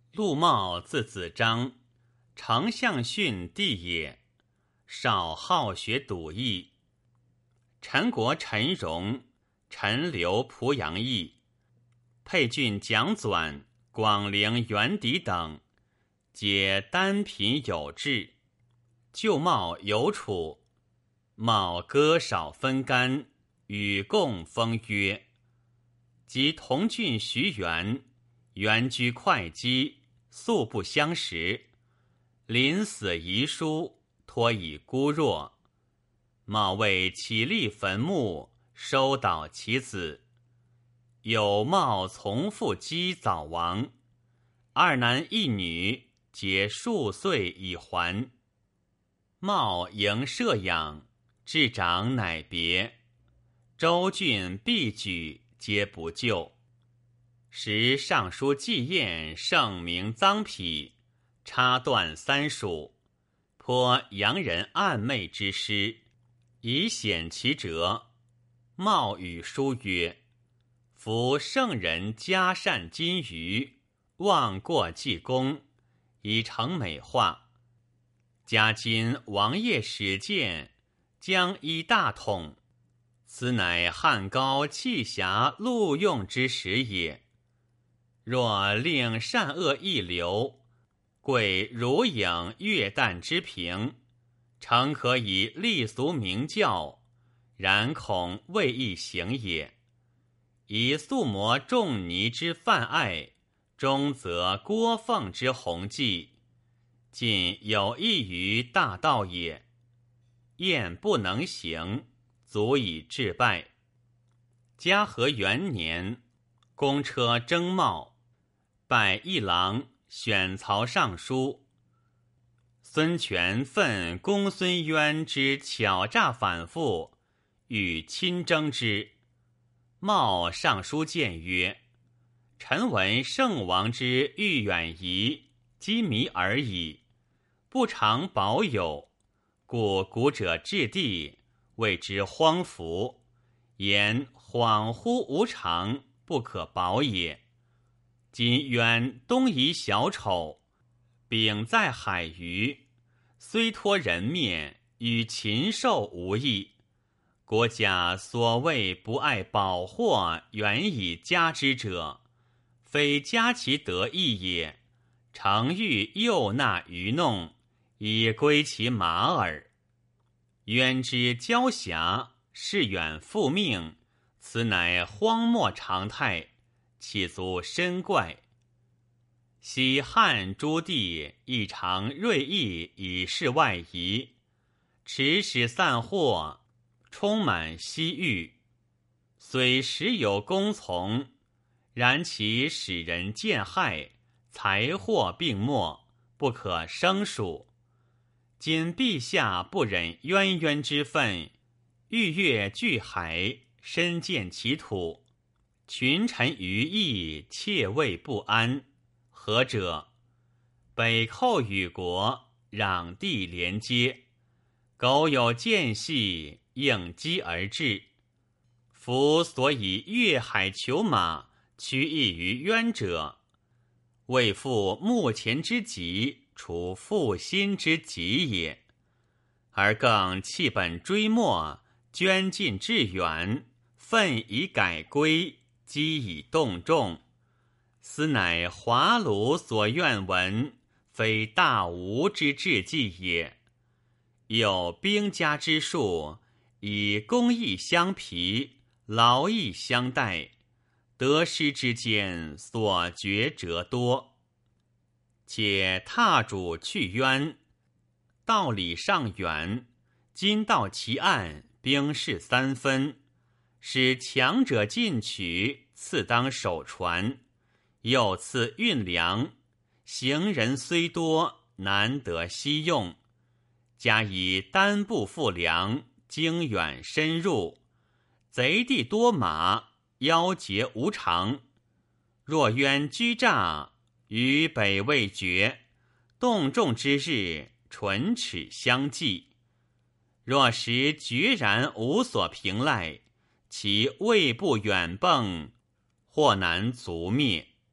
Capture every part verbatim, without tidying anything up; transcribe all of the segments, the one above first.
陆茂字子张，丞相训弟也。少好学笃义。陈国陈荣、陈留濮阳邑、沛郡蒋纂、广陵元狄等，皆单贫有志。旧茂有处，茂割少分干，与共封曰。及同郡徐元，原居会稽，素不相识。临死遗书，托以孤弱。茂为起立坟墓，收导其子。有茂从父姬早亡，二男一女，皆数岁已还。茂迎舍养，至长乃别。州郡必举，皆不救。时尚书纪晏盛名臧否，插断三蜀，颇洋人暗昧之师，以显其辙。茂与书曰：夫圣人嘉善金鱼，忘过济公，以成美化。嘉今王爷使见，将依大统，此乃汉高气侠录用之时也。若令善恶一流，贵如影月旦之平，诚可以立俗明教，然恐未易行也。以素魔仲尼之泛爱，中则郭奉之弘济，尽有益于大道也。晏不能行，足以致败。嘉禾元年，公车征茂，拜一郎，选曹尚书。孙权愤公孙渊之巧诈反复，欲亲征之。茂上书谏曰：臣闻圣王之欲远夷，机迷而已，不常保有，故古者治地，谓之荒服，言恍惚无常，不可保也。今渊东夷小丑，秉在海隅，虽托人面，与禽兽无异。国家所谓不爱保祸，远以加之者，非加其得意也，诚欲诱纳愚弄，以归其马耳。渊之骄侠，视远复命，此乃荒漠常态，岂足深怪。西汉诸帝亦常锐意以示外夷，持使散祸，充满西域。虽时有功从，然其使人见害，财货并没，不可胜数。今陛下不忍渊渊之愤，欲越巨海，深见其土，群臣于邑，切畏不安。何者？北寇与国，壤地连接，苟有间隙，应机而至。夫所以越海求马，趋益于渊者，为复目前之急，除负心之急也。而更弃本追末，捐尽致远，奋以改归，机以动众。斯乃华鲁所愿闻，非大吴之志计也。有兵家之术，以公义相疲，劳役相待，得失之间所决折多。且踏主去渊，道理尚远，今到其岸，兵势三分，使强者进取，次当守船，又次运粮，行人虽多，难得悉用。加以单步负粮，经远深入，贼地多马，夭竭无常。若渊居诈，于北未决，动众之日，唇齿相继。若时决然无所凭赖，其未不远迸，或难卒灭。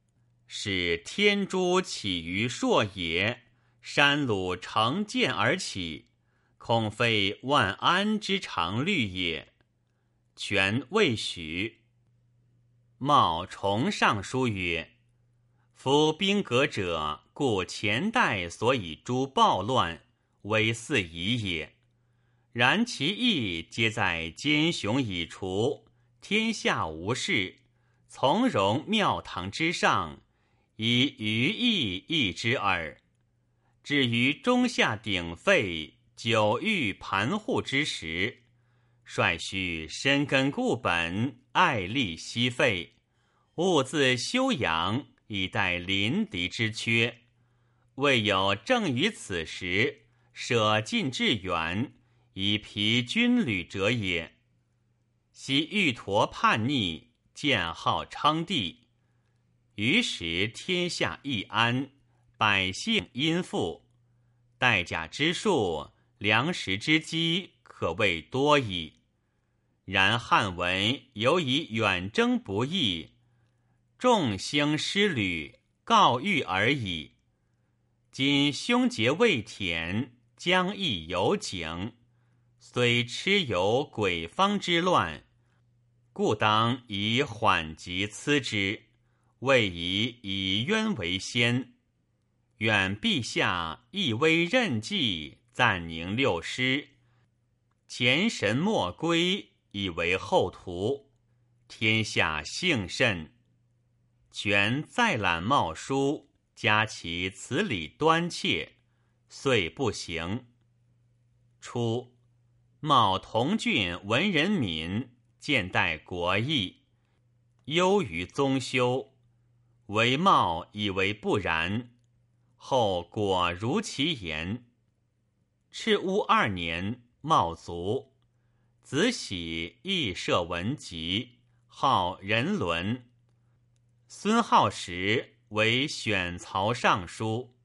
使天诛起于朔也，山鲁乘剑而起，恐非万安之常律也。权未许。茂重上书曰：夫兵革者，故前代所以诛暴乱，为四夷也。然其意皆在奸雄已除，天下无事，从容庙堂之上，以余意义之耳。至于中下鼎沸，久欲盘户之时，率须深根固本，爱力息费，勿自修养，以待临敌之缺。未有正于此时舍近致远，以疲军旅者也。昔玉陀叛逆，建号称帝，于时天下易安，百姓殷富，带甲之数，粮食之积，可谓多矣。然汉文犹以远征不易，众兴师旅，告谕而已。今凶节未舔，疆域有景，虽蚩尤鬼方之乱，故当以缓急咨之，未宜以冤为先。愿陛下亦微任计，暂宁六师，前神莫归，以为后图，天下幸甚。权再览茂书，加其此理端切，遂不行。初，茂同郡文人敏，见待国义，忧于宗修，为茂以为不然，后果如其言。赤乌二年，茂卒，子喜亦设文集，号人伦。孙浩时为选曹尚书。